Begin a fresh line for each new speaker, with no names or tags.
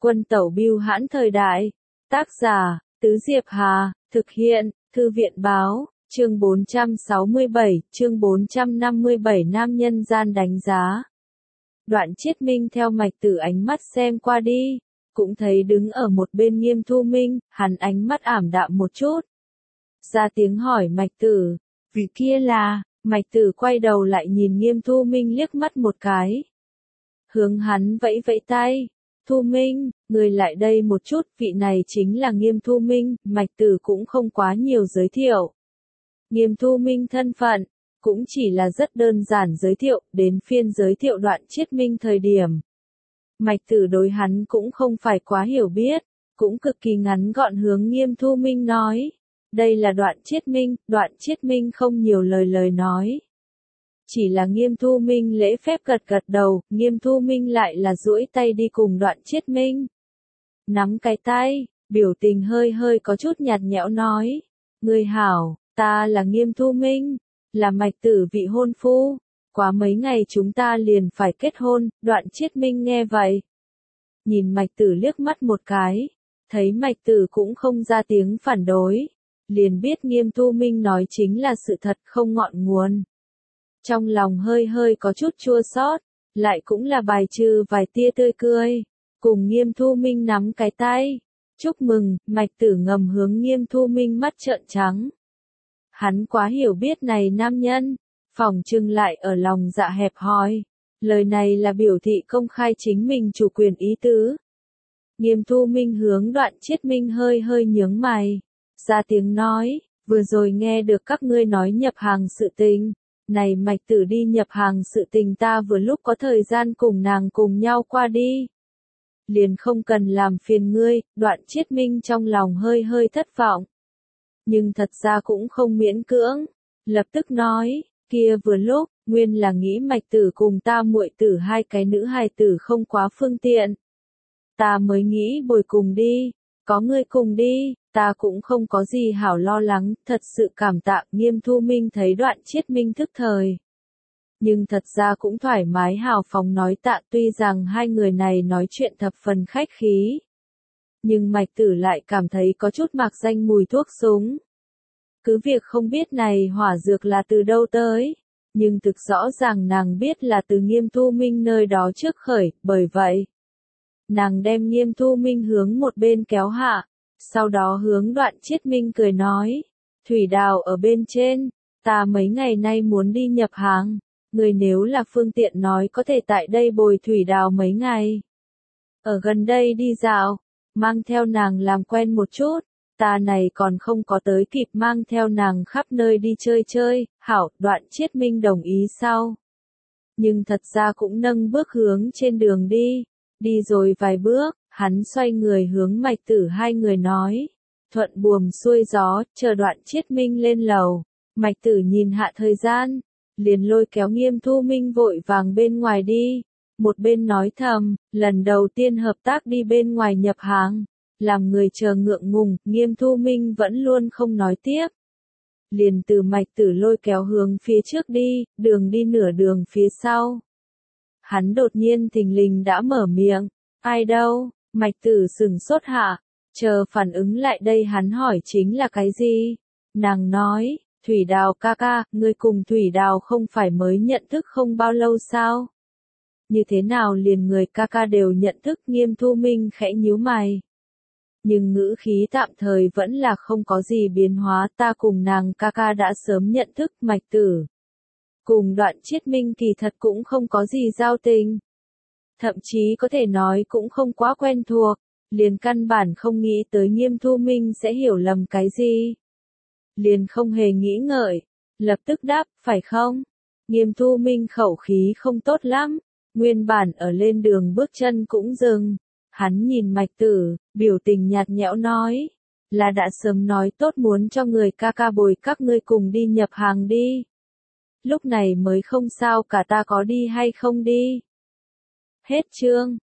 Quân tẩu bưu hãn thời đại. Tác giả, Tứ Diệp Hà, thực hiện, Thư viện báo, chương 467, chương 457 nam nhân gian đánh giá. Đoạn Chiết Minh theo Mạch Tử ánh mắt xem qua đi, cũng thấy đứng ở một bên Nghiêm Thu Minh, hắn ánh mắt ảm đạm một chút. Ra tiếng hỏi Mạch Tử, vị kia là, Mạch Tử quay đầu lại nhìn Nghiêm Thu Minh liếc mắt một cái. Hướng hắn vẫy vẫy tay, Thu Minh, người lại đây một chút, vị này chính là Nghiêm Thu Minh, Mạch Tử cũng không quá nhiều giới thiệu. Nghiêm Thu Minh thân phận, cũng chỉ là rất đơn giản giới thiệu, đến phiên giới thiệu Đoạn Chiết Minh thời điểm. Mạch Tử đối hắn cũng không phải quá hiểu biết, cũng cực kỳ ngắn gọn hướng Nghiêm Thu Minh nói. Đây là Đoạn Chiết Minh không nhiều lời nói. Chỉ là Nghiêm Thu Minh lễ phép gật đầu, Nghiêm Thu Minh lại là duỗi tay đi cùng Đoạn Chiết Minh. Nắm cái tay, biểu tình hơi có chút nhạt nhẽo nói. Người hảo, ta là Nghiêm Thu Minh, là Mạch Tử vị hôn phu. Quá mấy ngày chúng ta liền phải kết hôn, Đoạn Chiết Minh nghe vậy. Nhìn Mạch Tử liếc mắt một cái, thấy Mạch Tử cũng không ra tiếng phản đối. Liền biết Nghiêm Thu Minh nói chính là sự thật không ngọn nguồn. Trong lòng hơi có chút chua xót, lại cũng là bài trừ vài tia tươi cười, cùng Nghiêm Thu Minh nắm cái tay. Chúc mừng, Mạch Tử ngầm hướng Nghiêm Thu Minh mắt trợn trắng. Hắn quá hiểu biết này nam nhân, phỏng chừng lại ở lòng dạ hẹp hòi. Lời này là biểu thị công khai chính mình chủ quyền ý tứ. Nghiêm Thu Minh hướng Đoạn Chiết Minh hơi nhướng mày. Ra tiếng nói, vừa rồi nghe được các ngươi nói nhập hàng sự tình. Này Mạch Tử đi nhập hàng sự tình ta vừa lúc có thời gian cùng nàng cùng nhau qua đi. Liền không cần làm phiền ngươi, Đoạn Chiết Minh trong lòng hơi thất vọng. Nhưng thật ra cũng không miễn cưỡng. Lập tức nói, kia vừa lúc, nguyên là nghĩ Mạch Tử cùng ta muội tử hai cái nữ hài tử không quá phương tiện. Ta mới nghĩ bồi cùng đi, có ngươi cùng đi. Ta cũng không có gì hảo lo lắng, thật sự cảm tạ. Nghiêm Thu Minh thấy Đoạn Chiết Minh thức thời. Nhưng thật ra cũng thoải mái hào phóng nói tạ, tuy rằng hai người này nói chuyện thập phần khách khí. Nhưng Mạch Tử lại cảm thấy có chút mạc danh mùi thuốc súng. Cứ việc không biết này hỏa dược là từ đâu tới, nhưng thực rõ ràng nàng biết là từ Nghiêm Thu Minh nơi đó trước khởi, bởi vậy. Nàng đem Nghiêm Thu Minh hướng một bên kéo hạ. Sau đó hướng Đoạn Chiết Minh cười nói, thủy đào ở bên trên, ta mấy ngày nay muốn đi nhập hàng, người nếu là phương tiện nói có thể tại đây bồi thủy đào mấy ngày. Ở gần đây đi dạo, mang theo nàng làm quen một chút, ta này còn không có tới kịp mang theo nàng khắp nơi đi chơi, hảo. Đoạn Chiết Minh đồng ý sau. Nhưng thật ra cũng nâng bước hướng trên đường đi rồi vài bước. Hắn xoay người hướng Mạch Tử hai người nói, thuận buồm xuôi gió, chờ Đoạn Chiết Minh lên lầu. Mạch Tử nhìn hạ thời gian, liền lôi kéo Nghiêm Thu Minh vội vàng bên ngoài đi, một bên nói thầm, lần đầu tiên hợp tác đi bên ngoài nhập hàng, làm người chờ ngượng ngùng. Nghiêm Thu Minh vẫn luôn không nói tiếp. Liền từ Mạch Tử lôi kéo hướng phía trước đi, đường đi nửa đường phía sau. Hắn đột nhiên thình lình đã mở miệng, ai đâu? Mạch Tử sừng sốt hạ, chờ phản ứng lại đây hắn hỏi chính là cái gì? Nàng nói, Thủy Đào ca ca, ngươi cùng Thủy Đào không phải mới nhận thức không bao lâu sao? Như thế nào liền người ca ca đều nhận thức? Nghiêm Thu Minh khẽ nhíu mày. Nhưng ngữ khí tạm thời vẫn là không có gì biến hóa, ta cùng nàng ca ca đã sớm nhận thức. Mạch Tử cùng Đoạn Chiết Minh kỳ thật cũng không có gì giao tình. Thậm chí có thể nói cũng không quá quen thuộc, liền căn bản không nghĩ tới Nghiêm Thu Minh sẽ hiểu lầm cái gì. Liền không hề nghĩ ngợi, lập tức đáp, phải không? Nghiêm Thu Minh khẩu khí không tốt lắm, nguyên bản ở lên đường bước chân cũng dừng. Hắn nhìn Mạch Tử, biểu tình nhạt nhẽo nói, là đã sớm nói tốt muốn cho người ca ca bồi các ngươi cùng đi nhập hàng đi. Lúc này mới không sao cả, ta có đi hay không đi. Hết chương.